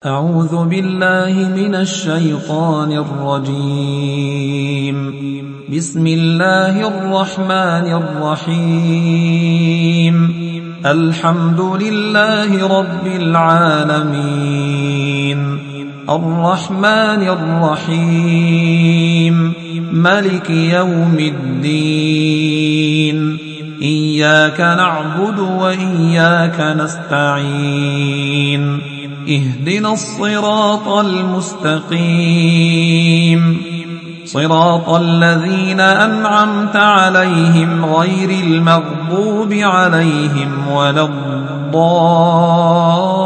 أعوذ بالله من الشيطان الرجيم. بسم الله الرحمن الرحيم. الحمد لله رب العالمين، الرحمن الرحيم، ملك يوم الدين. إياك نعبد وإياك نستعين. اهدنا الصراط المستقيم، صراط الذين أنعمت عليهم غير المغضوب عليهم ولا الضالين.